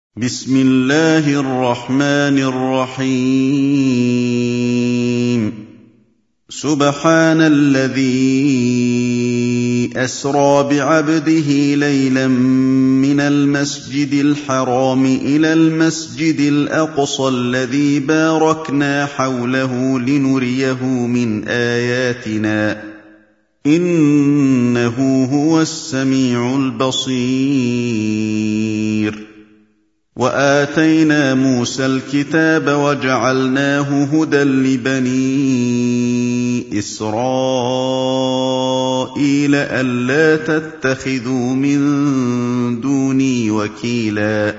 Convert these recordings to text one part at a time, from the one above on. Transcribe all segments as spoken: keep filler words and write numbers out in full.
بسم الله الرحمن الرحيم سبحان الذي أسرى بعبده ليلا من المسجد الحرام إلى المسجد الأقصى الذي باركنا حوله لنريه من آياتنا إنه هو السميع البصير وآتينا موسى الكتاب وجعلناه هدى لبني إسرائيل ألا تتخذوا من دوني وكيلا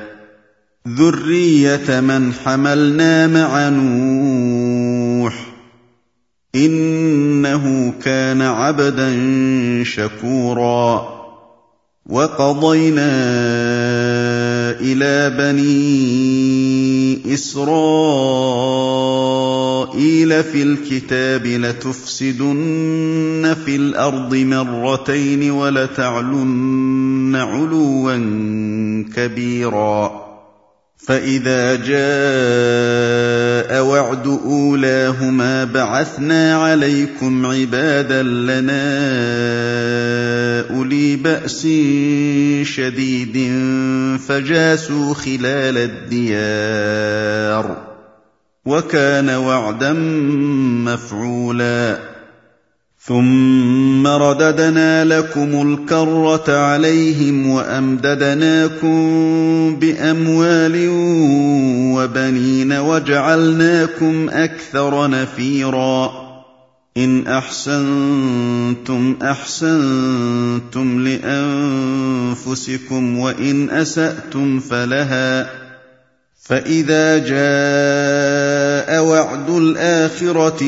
ذرية من حملنا مع نوح إنه كان عبدا شكورا وقضينا إلى بني إسرائيل في الكتاب لتفسدن في الأرض مرتين ولتعلن علوا كبيرا فإذا جاء وعد أولاهما بعثنا عليكم عبادا لنا أولي بأس شديد فجاسوا خلال الديار وكان وعدا مفعولا ثم رددنا لكم الكرة عليهم وأمددناكم بأموال وبنين وجعلناكم أكثر نفيرا إن أحسنتم أحسنتم لأنفسكم وإن أسأتم فلها فإذا جاء وعد الآخرة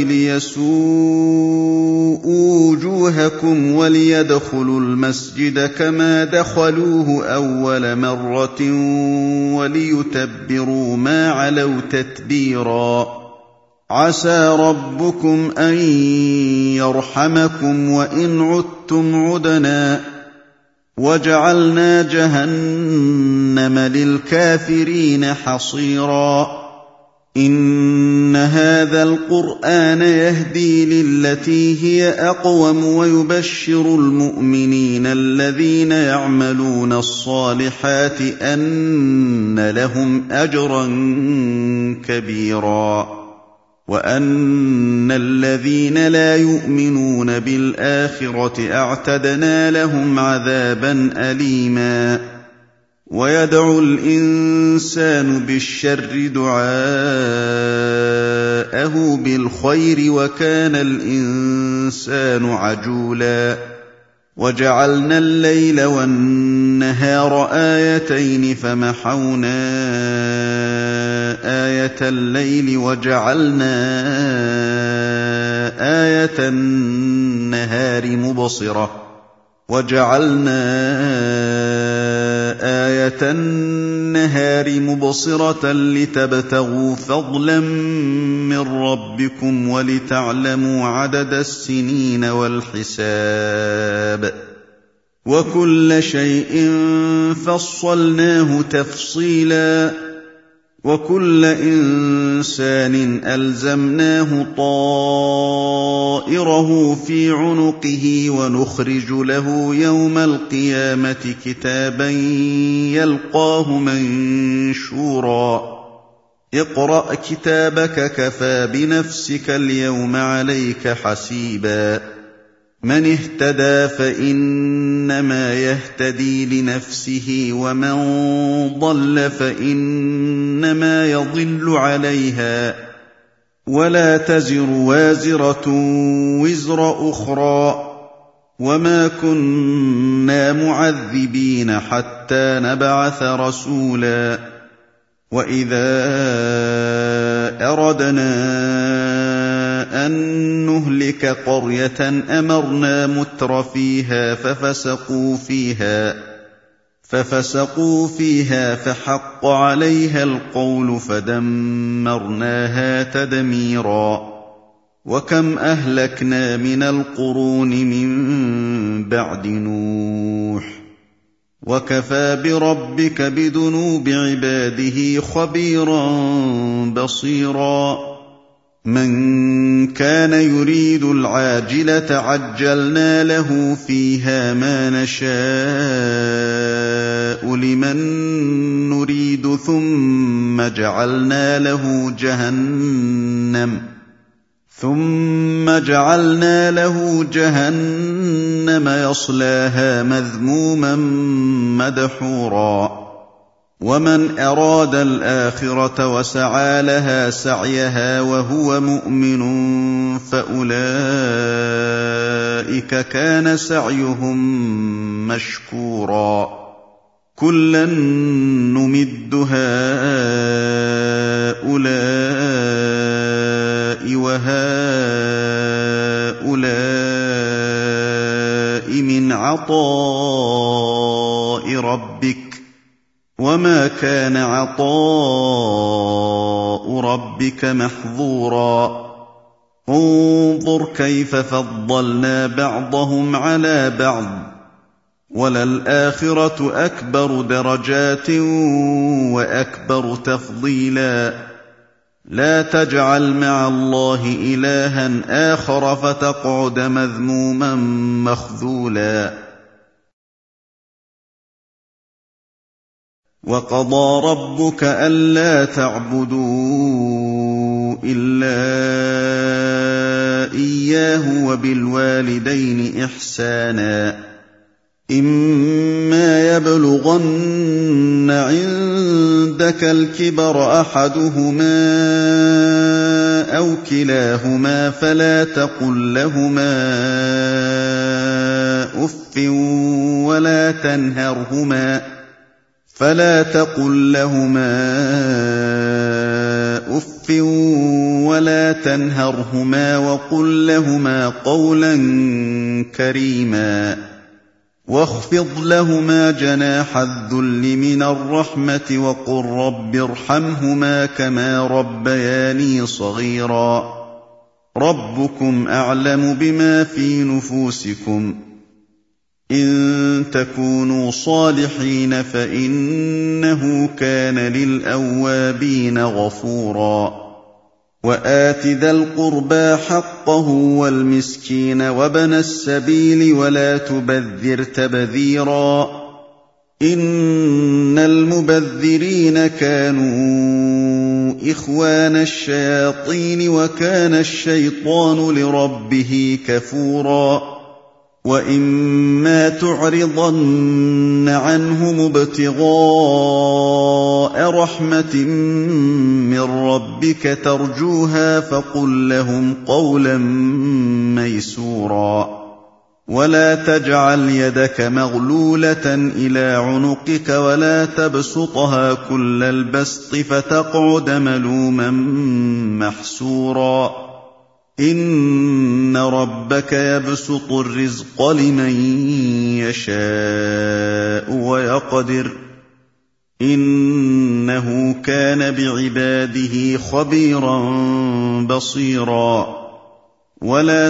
ليسوءوا وجوهكم وليدخلوا المسجد كما دخلوه أول مرة وليتبروا ما علوا تتبيرا عسى ربكم أن يرحمكم وإن عدتم عدنا وجعلنا جهنم للكافرين حصيرا إن هذا القرآن يهدي للتي هي أقوم ويبشر المؤمنين الذين يعملون الصالحات أن لهم أجرا كبيرا وأن الذين لا يؤمنون بالآخرة أعتدنا لهم عذابا أليما ويدعو الإنسان بالشر دعاءه بالخير وكان الإنسان عجولا وجعلنا الليل والنهار آيتين فمحونا آية الليل وجعلنا آية النهار مبصرة وجعلنا آية النهار مبصرة لتبتغوا فضلا من ربكم ولتعلموا عدد السنين والحساب وكل شيء فصلناه تفصيلا وكل إنسان ألزمناه طائره في عنقه ونخرج له يوم القيامة كتابا يلقاه منشورا اقرأ كتابك كفى بنفسك اليوم عليك حسيبا من اهتدى فإنما يهتدي لنفسه ومن ضل فإنما يضل عليها ولا تزر وازرة وزر أخرى وما كنا معذبين حتى نبعث رسولا وإذا أردنا أن نهلك قرية أمرنا متر فيها ففسقوا فيها ففسقوا فيها فحق عليها القول فدمرناها تدميرا وكم أهلكنا من القرون من بعد نوح وَكَفَىٰ بِرَبِّكَ بِذُنُوبِ عِبَادِهِ خَبِيرًا بَصِيرًا مَن كَانَ يُرِيدُ الْعَاجِلَةَ عَجَّلْنَا لَهُ فِيهَا مَا نَشَاءُ لِمَن نُّرِيدُ ثُمَّ جَعَلْنَا لَهُ جَهَنَّمَ ثُمَّ جَعَلْنَا لَهُ جَهَنَّمَ يَصْلَاهَا مَذْمُومًا مَّدْحُورًا وَمَنْ أَرَادَ الْآخِرَةَ وَسَعَىٰ لَهَا سَعْيَهَا وَهُوَ مُؤْمِنٌ فَأُولَٰئِكَ كَانَ سَعْيُهُم مَّشْكُورًا كُلًّا نُّمِدُّ هَٰؤُلَاءِ وَهَٰؤُلَاءِ مِنْ عَطَاءِ رَبِّكَ وَمَا كَانَ عَطَاءُ رَبِّكَ مَحْظُورًا انظُرْ كَيْفَ فَضَّلْنَا بَعْضَهُمْ عَلَىٰ بَعْضٍ وَلَلْآخِرَةُ أَكْبَرُ دَرَجَاتٍ وَأَكْبَرُ تَفْضِيلًا لَا تَجْعَلْ مَعَ اللَّهِ إِلَٰهًا آخَرَ فَتَقْعُدَ مَذْمُومًا مَّخْذُولًا وَقَضَىٰ رَبُّكَ أَلَّا تَعْبُدُوا إِلَّا إِيَّاهُ وَبِالْوَالِدَيْنِ إِحْسَانًا إِمَّا يَبْلُغَنَّ عِندَكَ الْكِبَرَ أَحَدُهُمَا أَوْ كِلَاهُمَا فَلَا تَقُل لَّهُمَا أُفٍّ وَلَا تَنْهَرْهُمَا فلا تقل لهما أف ولا تنهرهما وقل لهما قولا كريما واخفض لهما جناح الذل من الرحمة وقل رب ارحمهما كما ربياني صغيرا ربكم أعلم بما في نفوسكم إن تكونوا صالحين فإنه كان للأوابين غفورا وآت ذا القربى حقه والمسكين وابن السبيل ولا تبذر تبذيرا إن المبذرين كانوا إخوان الشياطين وكان الشيطان لربه كفورا وَإِمَّا تُعْرِضَنَّ عَنْهُمُ ابْتِغَاءَ رَحْمَةٍ مِّن رَّبِّكَ تَرْجُوهَا فَقُل لَّهُمْ قَوْلًا مَّيْسُورًا وَلَا تَجْعَلْ يَدَكَ مَغْلُولَةً إِلَىٰ عُنُقِكَ وَلَا تَبْسُطْهَا كُلَّ الْبَسْطِ فَتَقْعُدَ مَلُومًا مَّحْسُورًا إِنَّ رَبَّكَ يَبْسُطُ الرِّزْقَ لِمَن يَشَاءُ وَيَقْدِرُ إِنَّهُ كَانَ بِعِبَادِهِ خَبِيرًا بَصِيرًا وَلَا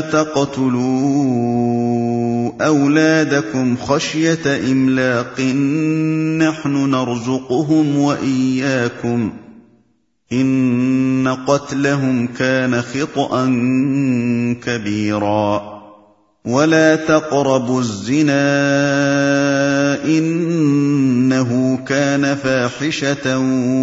تَقْتُلُوا أَوْلَادَكُمْ خَشْيَةَ إِمْلَاقٍ نَّحْنُ نَرْزُقُهُمْ وَإِيَّاكُمْ ۚ إِنَّ قَتْلَهُمْ كَانَ خِطْئًا كَبِيرًا وَلَا تَقْرَبُوا الزِّنَا ۖ إِنَّهُ كَانَ فَاحِشَةً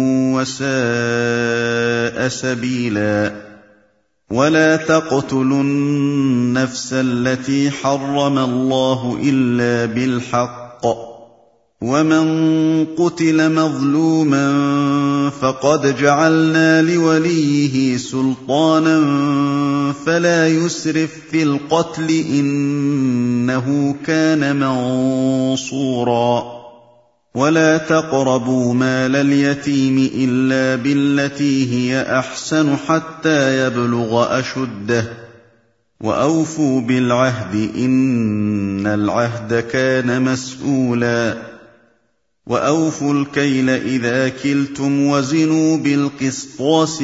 وَسَاءَ سَبِيلًا وَلَا تَقْتُلُوا النَّفْسَ الَّتِي حَرَّمَ اللَّهُ إِلَّا بِالْحَقِّ ۚ وَمَن قُتِلَ مَظْلُومًا فَقَدْ جَعَلْنَا لِوَلِيِّهِ سُلْطَانًا فَلَا يُسْرِف فِّي الْقَتْلِ ۖ إِنَّهُ كَانَ مَنصُورًا وَلَا تَقْرَبُوا مَالَ الْيَتِيمِ إِلَّا بِالَّتِي هِيَ أَحْسَنُ حَتَّىٰ يَبْلُغَ أَشُدَّهُ ۖ وَأَوْفُوا بِالْعَهْدِ ۖ إِنَّ الْعَهْدَ كَانَ مَسْئُولًا وَأَوْفُوا الْكَيْلَ إِذَا كِلْتُمْ وَزِنُوا بِالْقِسْطَاسِ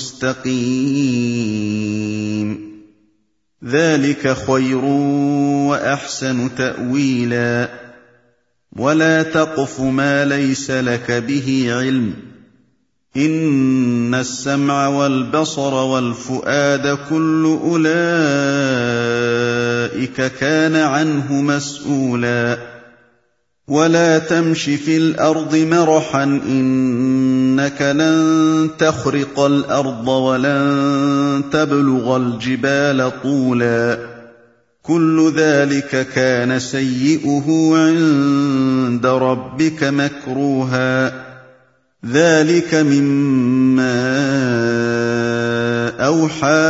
الْمُسْتَقِيمِ ذَٰلِكَ خَيْرٌ وَأَحْسَنُ تَأْوِيلًا ولا تقف ما ليس لك به علم، إن السمع والبصر والفؤاد كل أولئك كان عنه مسؤولا. ولا تمش في الأرض مرحا، إنك لن تخرق الأرض ولن تبلغ الجبال طولا، كل ذلك كان سيئه عند ربك مكروها. ذلك مما أوحى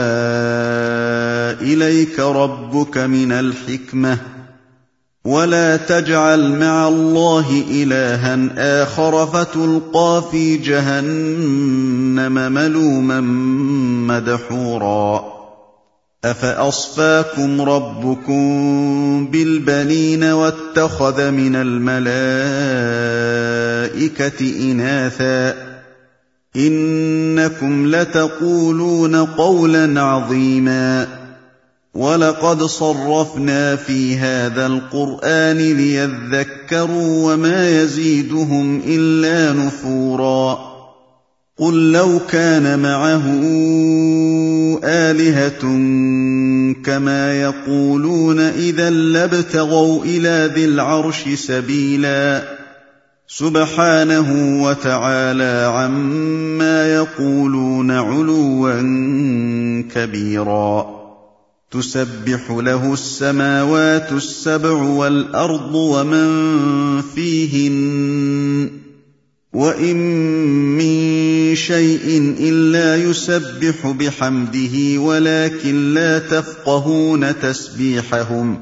إليك ربك من الحكمة. ولا تجعل مع الله إلها آخر فتلقى في جهنم ملوما مدحورا. أفأصفاكم ربكم بالبنين واتخذ من الملائكة إناثا، إنكم لتقولون قولا عظيما. ولقد صرفنا في هذا القرآن ليذكروا وما يزيدهم إلا نفورا. قل لو كان معه آلهة كما يقولون إذا لابتغوا إلى ذي العرش سبيلا، سبحانه وتعالى عما يقولون علوا كبيرا. تسبح له السماوات السبع والأرض ومن فيهن، وإن من شيء إلا يسبح بحمده ولكن لا تفقهون تسبيحهم،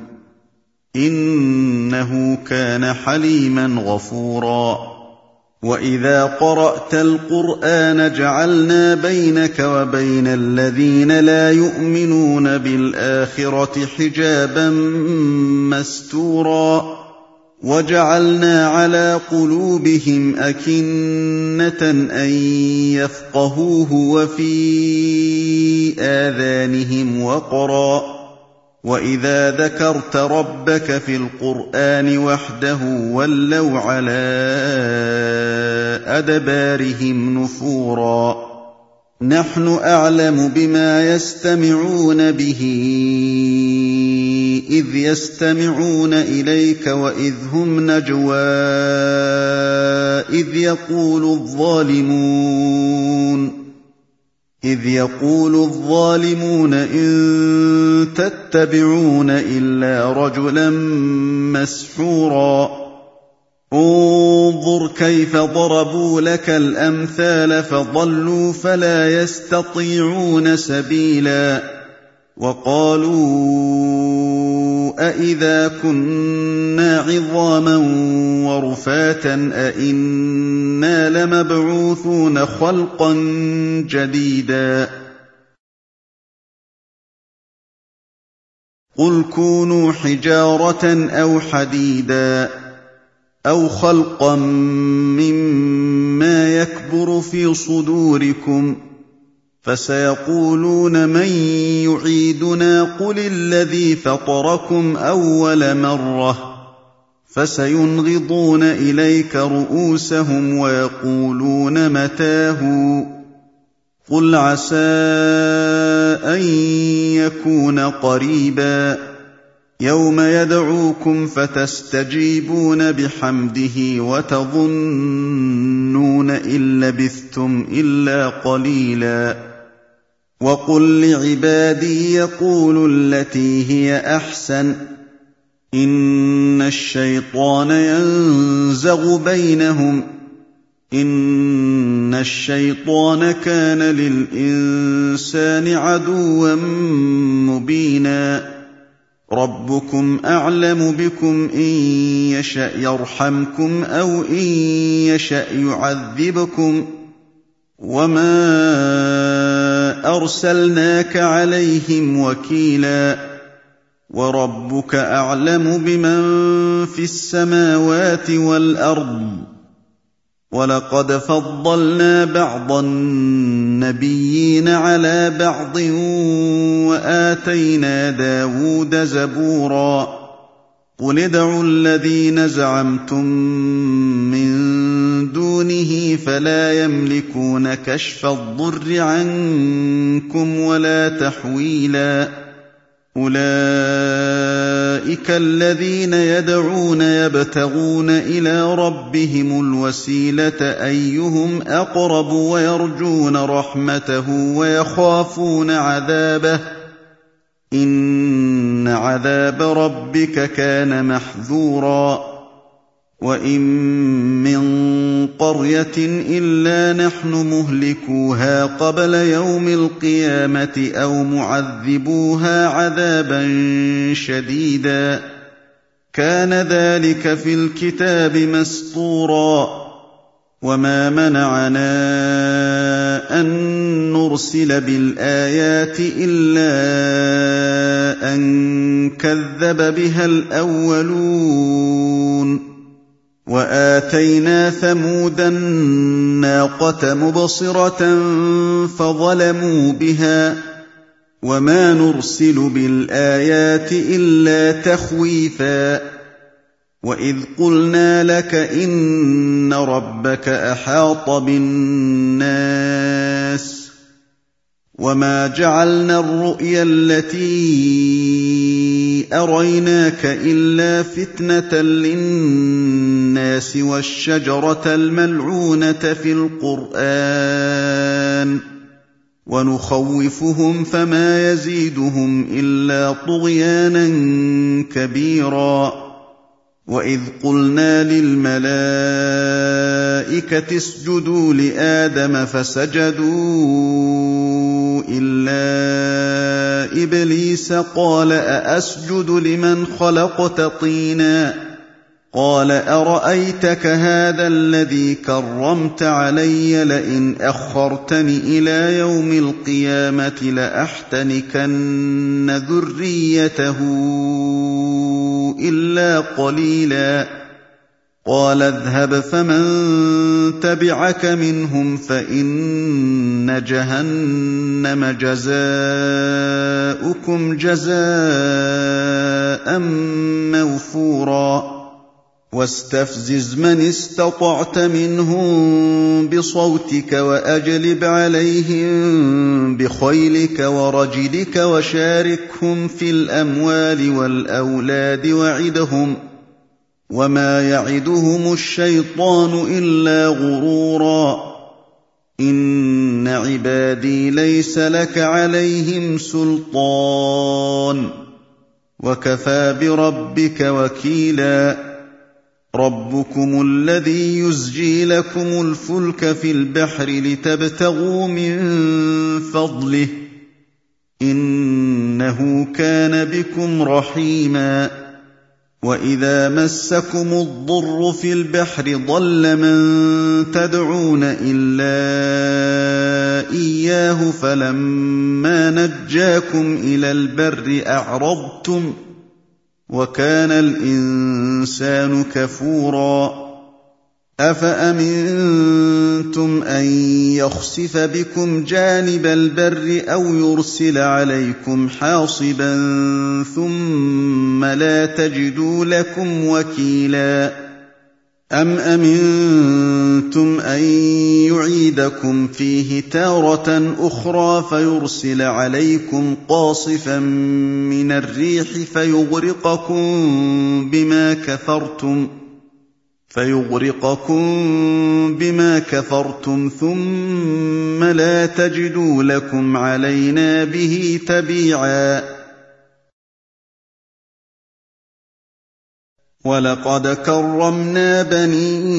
إنه كان حليما غفورا. وإذا قرأت القرآن جعلنا بينك وبين الذين لا يؤمنون بالآخرة حجابا مستورا، وجعلنا على قلوبهم أكنة أن يفقهوه وفي آذانهم وقرا، وإذا ذكرت ربك في القرآن وحده ولوا على أدبارهم نفورا. نحن أعلم بما يستمعون به إذ يستمعون إليك وإذ هم نجوى إذ يقول الظالمون إذ يقول الظالمون إن تتبعون إلا رجلا مسحورا. انظر كيف ضربوا لك الأمثال فضلوا فلا يستطيعون سبيلا. وقالوا أإذا كنا عظاما ورفاتا أإنا لمبعوثون خلقا جديدا. قل كونوا حجارة أو حديدا أو خلقا مما يكبر في صدوركم، فسيقولون من يعيدنا قل الذي فطركم أول مرة، فسينغضون إليك رؤوسهم ويقولون متاه، قل عسى أن يكون قريبا. يوم يدعوكم فتستجيبون بحمده وتظنون إن لبثتم إلا قليلا. وقل لعبادي يقولوا التي هي أحسن، إن الشيطان ينزغ بينهم، إن الشيطان كان للإنسان عدوا مبينا. ربكم أعلم بكم إن يشأ يرحمكم أو إن يشأ يعذبكم، وما أرسلناك عليهم وكيلا. وربك أعلم بمن في السماوات والأرض. ولقد فضلنا بعض النبيين على بعض وآتينا داود زبورا. قُلِ ادْعُوا الَّذِينَ زَعَمْتُم مِّن دُونِهِ فَلَا يَمْلِكُونَ كَشْفَ الضُّرِّ عَنكُمْ وَلَا تَحْوِيلًا أُولَٰئِكَ الَّذِينَ يَدْعُونَ يَبْتَغُونَ إِلَىٰ رَبِّهِمُ الْوَسِيلَةَ أَيُّهُمْ أَقْرَبُ وَيَرْجُونَ رَحْمَتَهُ وَيَخَافُونَ عَذَابَهُ ۚ إِنَّ عَذَابَ رَبِّكَ كَانَ مَحْذُورًا وَإِن مِّن قَرْيَةٍ إِلَّا نَحْنُ مُهْلِكُوهَا قَبْلَ يَوْمِ الْقِيَامَةِ أَوْ مُعَذِّبُوهَا عَذَابًا شَدِيدًا ۚ كَانَ ذَٰلِكَ فِي الْكِتَابِ مَسْطُورًا وَمَا مَنَعَنَا أَن نُّرْسِلَ بِالْآيَاتِ إِلَّا أَن كَذَّبَ بِهَا الْأَوَّلُونَ وَآتَيْنَا ثَمُودَ النَّاقَةَ مُبْصِرَةً فَظَلَمُوا بِهَا ۚ وَمَا نُرْسِلُ بِالْآيَاتِ إِلَّا تَخْوِيفًا وَإِذْ قُلْنَا لَكَ إِنَّ رَبَّكَ أَحَاطَ بِالنَّاسِ ۚ وَمَا جَعَلْنَا الرُّؤْيَا الَّتِي أَرَيْنَاكَ إِلَّا فِتْنَةً لِّلنَّاسِ وَالشَّجَرَةَ الْمَلْعُونَةَ فِي الْقُرْآنِ ۚ وَنُخَوِّفُهُمْ فَمَا يَزِيدُهُمْ إِلَّا طُغْيَانًا كَبِيرًا وَإِذْ قُلْنَا لِلْمَلَائِكَةِ اسْجُدُوا لِآدَمَ فَسَجَدُوا إِلَّا إِبْلِيسَ قَالَ أَأَسْجُدُ لِمَنْ خَلَقْتَ طِينًا قَالَ أَرَأَيْتَكَ هَٰذَا الَّذِي كَرَّمْتَ عَلَيَّ لَئِنْ أَخَّرْتَنِ إِلَىٰ يَوْمِ الْقِيَامَةِ لَأَحْتَنِكَنَّ ذُرِّيَّتَهُ إِلَّا قَلِيلًا قَالَ اذْهَبْ فَمَن تَبِعَكَ مِنْهُمْ فَإِنَّ جَهَنَّمَ جَزَاؤُكُمْ جَزَاءً مَّوْفُورًا وَاسْتَفْزِزْ مَنِ اسْتَطَعْتَ مِنْهُم بِصَوْتِكَ وَأَجْلِبْ عَلَيْهِم بِخَيْلِكَ وَرَجِلِكَ وَشَارِكْهُمْ فِي الْأَمْوَالِ وَالْأَوْلَادِ وَعِدْهُمْ ۚ وَمَا يَعِدُهُمُ الشَّيْطَانُ إِلَّا غُرُورًا إِنَّ عِبَادِي لَيْسَ لَكَ عَلَيْهِمْ سُلْطَانٌ وَكَفَىٰ بِرَبِّكَ وَكِيلًا رَبُّكُمُ الَّذِي يُزْجِي لَكُمُ الْفُلْكَ فِي الْبَحْرِ لِتَبْتَغُوا مِن فَضْلِهِ ۚ إِنَّهُ كَانَ بِكُمْ رَحِيمًا وَإِذَا مَسَّكُمُ الضُّرُّ فِي الْبَحْرِ ضَلَّ مَن تَدْعُونَ إِلَّا إِيَّاهُ فَلَمَّا نَجَّاكُمْ إِلَى الْبَرِّ أَعْرَضْتُمْ ۚ وَكَانَ الْإِنسَانُ كَفُورًا أَفَأَمِنتُمْ أَن يَخْسِفَ بِكُمْ جَانِبَ الْبَرِّ أَوْ يُرْسِلَ عَلَيْكُمْ حَاصِبًا ثُمَّ لَا تَجِدُوا لَكُمْ وَكِيلًا أَمْ أَمِنتُمْ أَن يُعِيدَكُمْ فِيهِ تَارَةً أُخْرَىٰ فَيُرْسِلَ عَلَيْكُمْ قَاصِفًا مِّنَ الرِّيحِ فَيُغْرِقَكُم بِمَا كَفَرْتُمْ فَيُغْرِقَكُم بِمَا كَفَرْتُمْ ثُمَّ لَا تَجِدُوا لَكُمْ عَلَيْنَا بِهِ تَبِيعًا وَلَقَدْ كَرَّمْنَا بَنِي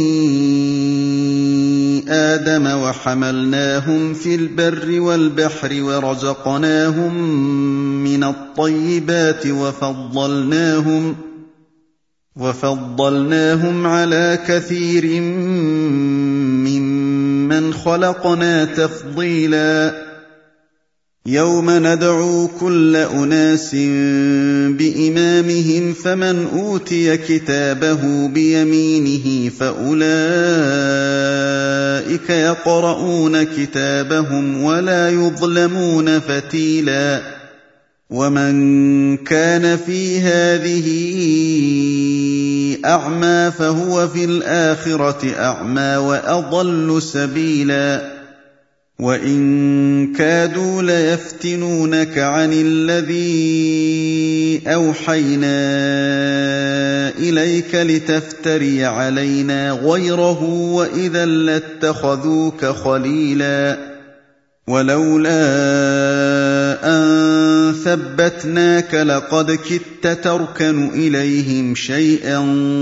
آدَمَ وَحَمَلْنَاهُمْ فِي الْبَرِّ وَالْبَحْرِ وَرَزَقْنَاهُم مِّنَ الطَّيِّبَاتِ وَفَضَّلْنَاهُمْ وَفَضَّلْنَاهُمْ عَلَىٰ كَثِيرٍ مِّمَّنْ خَلَقْنَا تَفْضِيلًا يَوْمَ نَدْعُو كُلَّ أُنَاسٍ بِإِمَامِهِمْ فَمَنْ أُوتِيَ كِتَابَهُ بِيَمِينِهِ فَأُولَٰئِكَ يَقْرَءُونَ كِتَابَهُمْ وَلَا يُظْلَمُونَ فَتِيلًا ومن كان في هذه أعمى فهو في الآخرة أعمى وأضل سبيلا وإن كادوا ليفتنونك عن الذي أوحينا إليك لتفتري علينا غيره وإذا لاتخذوك خليلا ولولا أن ثبتناك لقد كدت تركن إليهم شيئا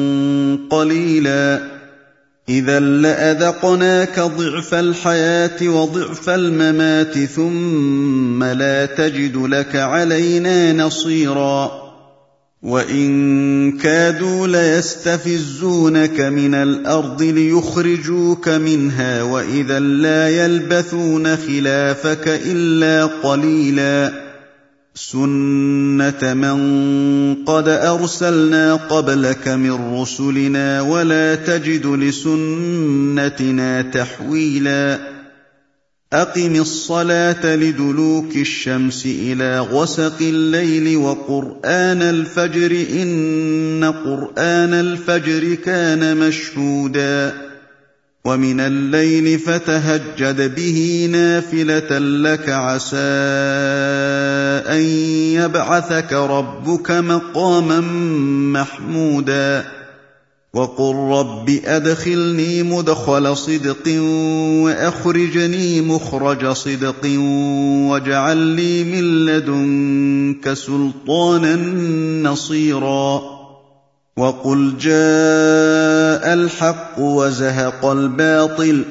قليلا إذا لأذقناك ضعف الحياة وضعف الممات ثم لا تجد لك علينا نصيرا وإن كادوا ليستفزونك من الأرض ليخرجوك منها وإذا لا يلبثون خلافك إلا قليلا سنة من قد أرسلنا قبلك من رسلنا ولا تجد لسنتنا تحويلا أقم الصلاة لدلوك الشمس إلى غسق الليل وقرآن الفجر إن قرآن الفجر كان مشهودا ومن الليل فتهجد به نافلة لك عسى أن يبعثك ربك مقاما محمودا وقل رب أدخلني مدخل صدق وأخرجني مخرج صدق واجعل لي من لدنك سلطانا نصيرا وقل جاء الحق وزهق الباطل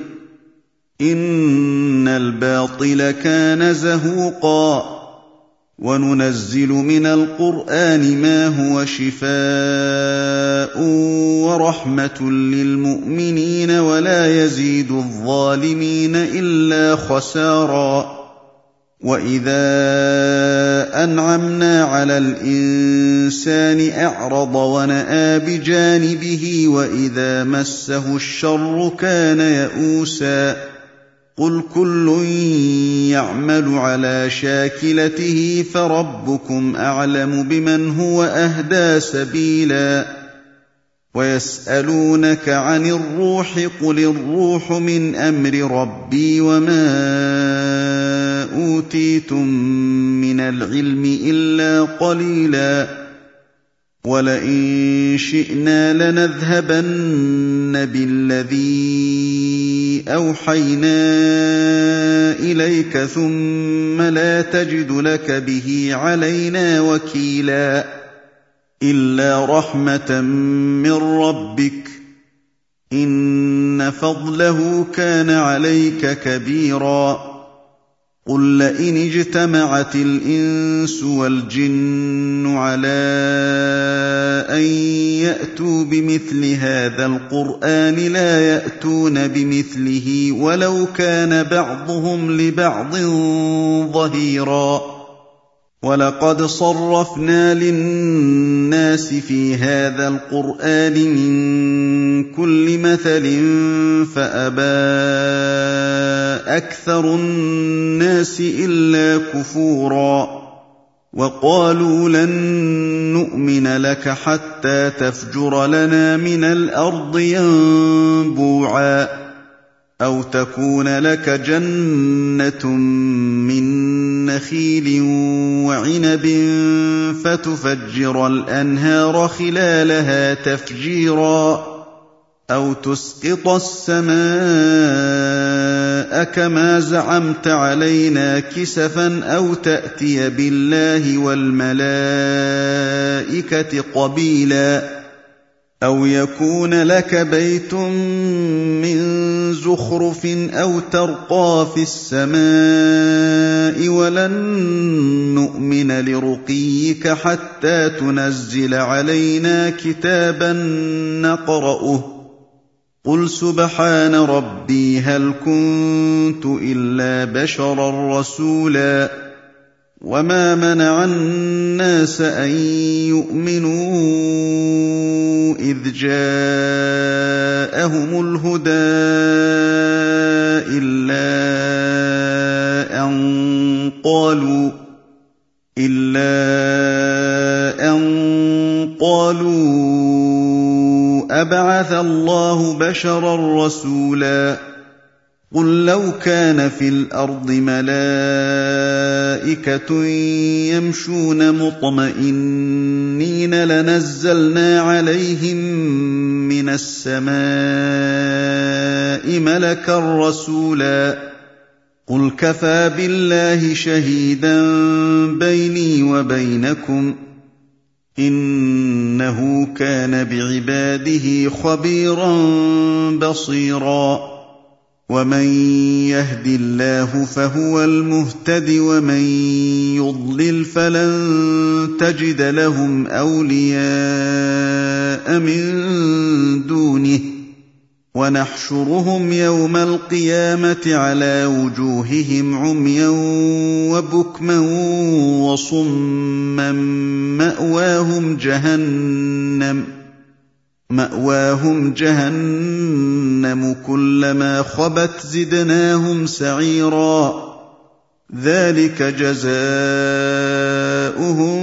إن الباطل كان زهوقا وننزل من القرآن ما هو شفاء ورحمة للمؤمنين ولا يزيد الظالمين إلا خسارا وإذا أنعمنا على الإنسان أعرض ونأى بجانبه وإذا مسه الشر كان يئوسا قل كل يعمل على شاكلته فربكم أعلم بمن هو أهدى سبيلا ويسألونك عن الروح قل الروح من أمر ربي وما أوتيتم من العلم إلا قليلا ولئن شئنا لنذهبن بالذي أوحينا إليك ثم لا تجد لك به علينا وكيلا إلا رحمة من ربك إن فضله كان عليك كبيرا قل لئن اجتمعت الإنس والجن على أن يأتوا بمثل هذا القرآن لا يأتون بمثله ولو كان بعضهم لبعض ظهيرا ولقد صرفنا للناس في هذا القرآن من كل مثل فأبى أكثر الناس إلا كفورا وقالوا لن نؤمن لك حتى تفجر لنا من الأرض ينبوعا أو تكون لك جنة من نخيل وعنب فتفجر الأنهار خلالها تفجيرا أو تسقط السماء كما زعمت علينا كسفا أو تأتي بالله والملائكة قبيلا أو يكون لك بيت من زخرف أو ترقى في السماء ولن نؤمن لرقيك حتى تنزل علينا كتابا نقرأه قل سبحان ربي هل كنت إلا بشرا رسولا وما منع الناس أن يؤمنوا إذ جاءهم الهدى إلا أن قالوا إِلَّا أَن قَالُوا أَبَعَثَ اللَّهُ بَشَرًا رَّسُولًا قُل لَّوْ كَانَ فِي الْأَرْضِ مَلَائِكَةٌ يَمْشُونَ مُطْمَئِنِّينَ لَنَزَّلْنَا عَلَيْهِم مِّنَ السَّمَاءِ مَلَكًا رَّسُولًا قُلْ كَفَىٰ بِاللَّهِ شَهِيدًا بَيْنِي وَبَيْنَكُمْ ۚ إِنَّهُ كَانَ بِعِبَادِهِ خَبِيرًا بَصِيرًا وَمَن يَهْدِ اللَّهُ فَهُوَ الْمُهْتَدِ وَمَن يُضْلِلْ فَلَن تَجِدَ لَهُمْ أَوْلِيَاءَ مِن دُونِهِ وَنَحْشُرُهُمْ يَوْمَ الْقِيَامَةِ عَلَىٰ وُجُوهِهِمْ عُمْيًا وَبُكْمًا وَصُمًّا مَّأْوَاهُمْ جَهَنَّمُ مَأْوَاهُمْ جَهَنَّمُ كُلَّمَا خَبَتْ زِدْنَاهُمْ سَعِيرًا ذَٰلِكَ جَزَاؤُهُم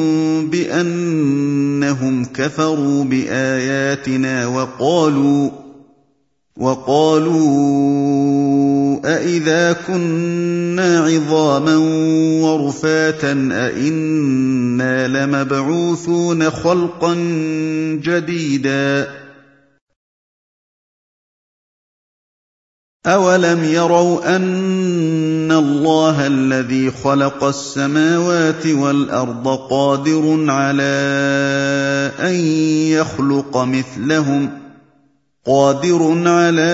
بِأَنَّهُمْ كَفَرُوا بِآيَاتِنَا وَقَالُوا وَقَالُوا أَإِذَا كُنَّا عِظَامًا وَرُفَاتًا أَإِنَّا لَمَبْعُوثُونَ خَلْقًا جَدِيدًا أَوَلَمْ يَرَوْا أَنَّ اللَّهَ الَّذِي خَلَقَ السَّمَاوَاتِ وَالْأَرْضَ قَادِرٌ عَلَىٰ أَن يَخْلُقَ مِثْلَهُمْ قادر على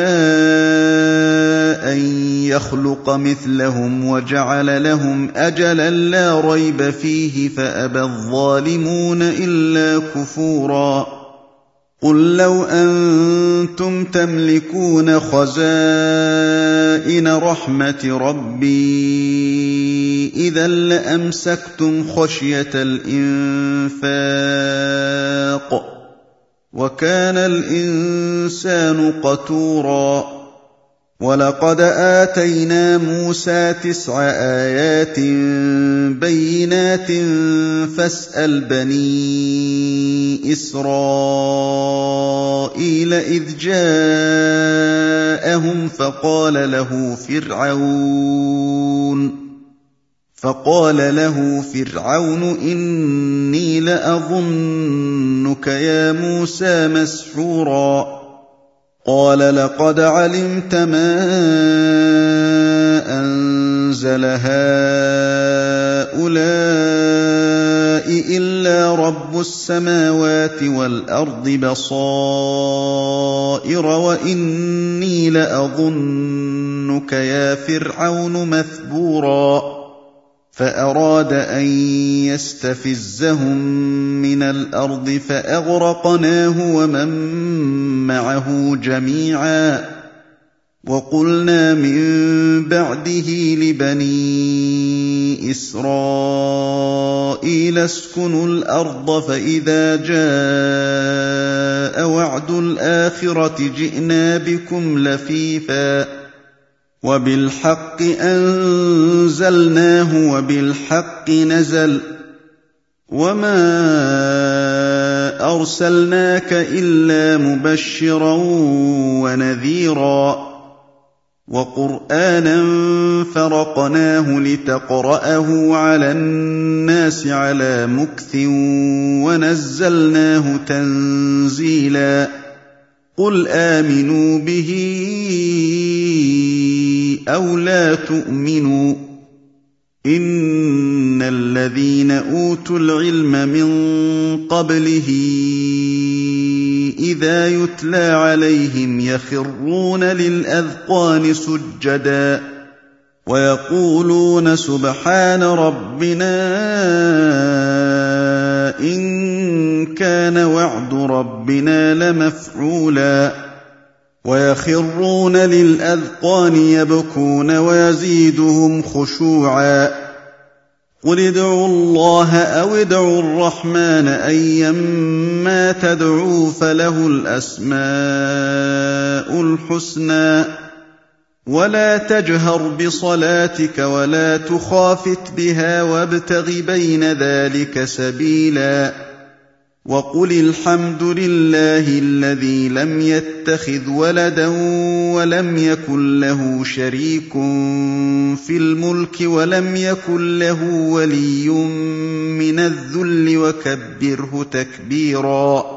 أن يخلق مثلهم وجعل لهم أجلا لا ريب فيه فأبى الظالمون إلا كفورا قل لو أنتم تملكون خزائن رحمة ربي إذا لأمسكتم خشية الإنفاق وَكَانَ الْإِنسَانُ قَتُورًا وَلَقَدْ آتَيْنَا مُوسَىٰ تِسْعَ آيَاتٍ بَيِّنَاتٍ فَاسْأَلْ بَنِي إِسْرَائِيلَ إِذْ جَاءَهُمْ فَقَالَ لَهُ فِرْعَوْنُ فقال له فرعون إني لأظنك يا موسى مسحورا قال لقد علمت ما أنزل هؤلاء إلا رب السماوات والأرض بصائر وإني لأظنك يا فرعون مثبورا فأراد أن يستفزهم من الأرض فأغرقناه ومن معه جميعا وقلنا من بعده لبني إسرائيل اسكنوا الأرض فإذا جاء وعد الآخرة جئنا بكم لفيفا وبالحق أنزلناه وبالحق نزل وما أرسلناك إلا مبشرا ونذيرا وقرآنا فرقناه لتقرأه على الناس على مكث ونزلناه تنزيلا قل آمنوا به أو لا تؤمنوا إن الذين أوتوا العلم من قبله إذا يتلى عليهم يخرون للأذقان سجدا ويقولون سبحان ربنا إن كان وعد ربنا لمفعولا ويخرون للأذقان يبكون ويزيدهم خشوعا قل ادعوا الله أو ادعوا الرحمن أيما تدعوا فله الأسماء الحسنى ولا تجهر بصلاتك ولا تخافت بها وابتغ بين ذلك سبيلا وقل الحمد لله الذي لم يتخذ ولدا ولم يكن له شريك في الملك ولم يكن له ولي من الذل وكبره تكبيرا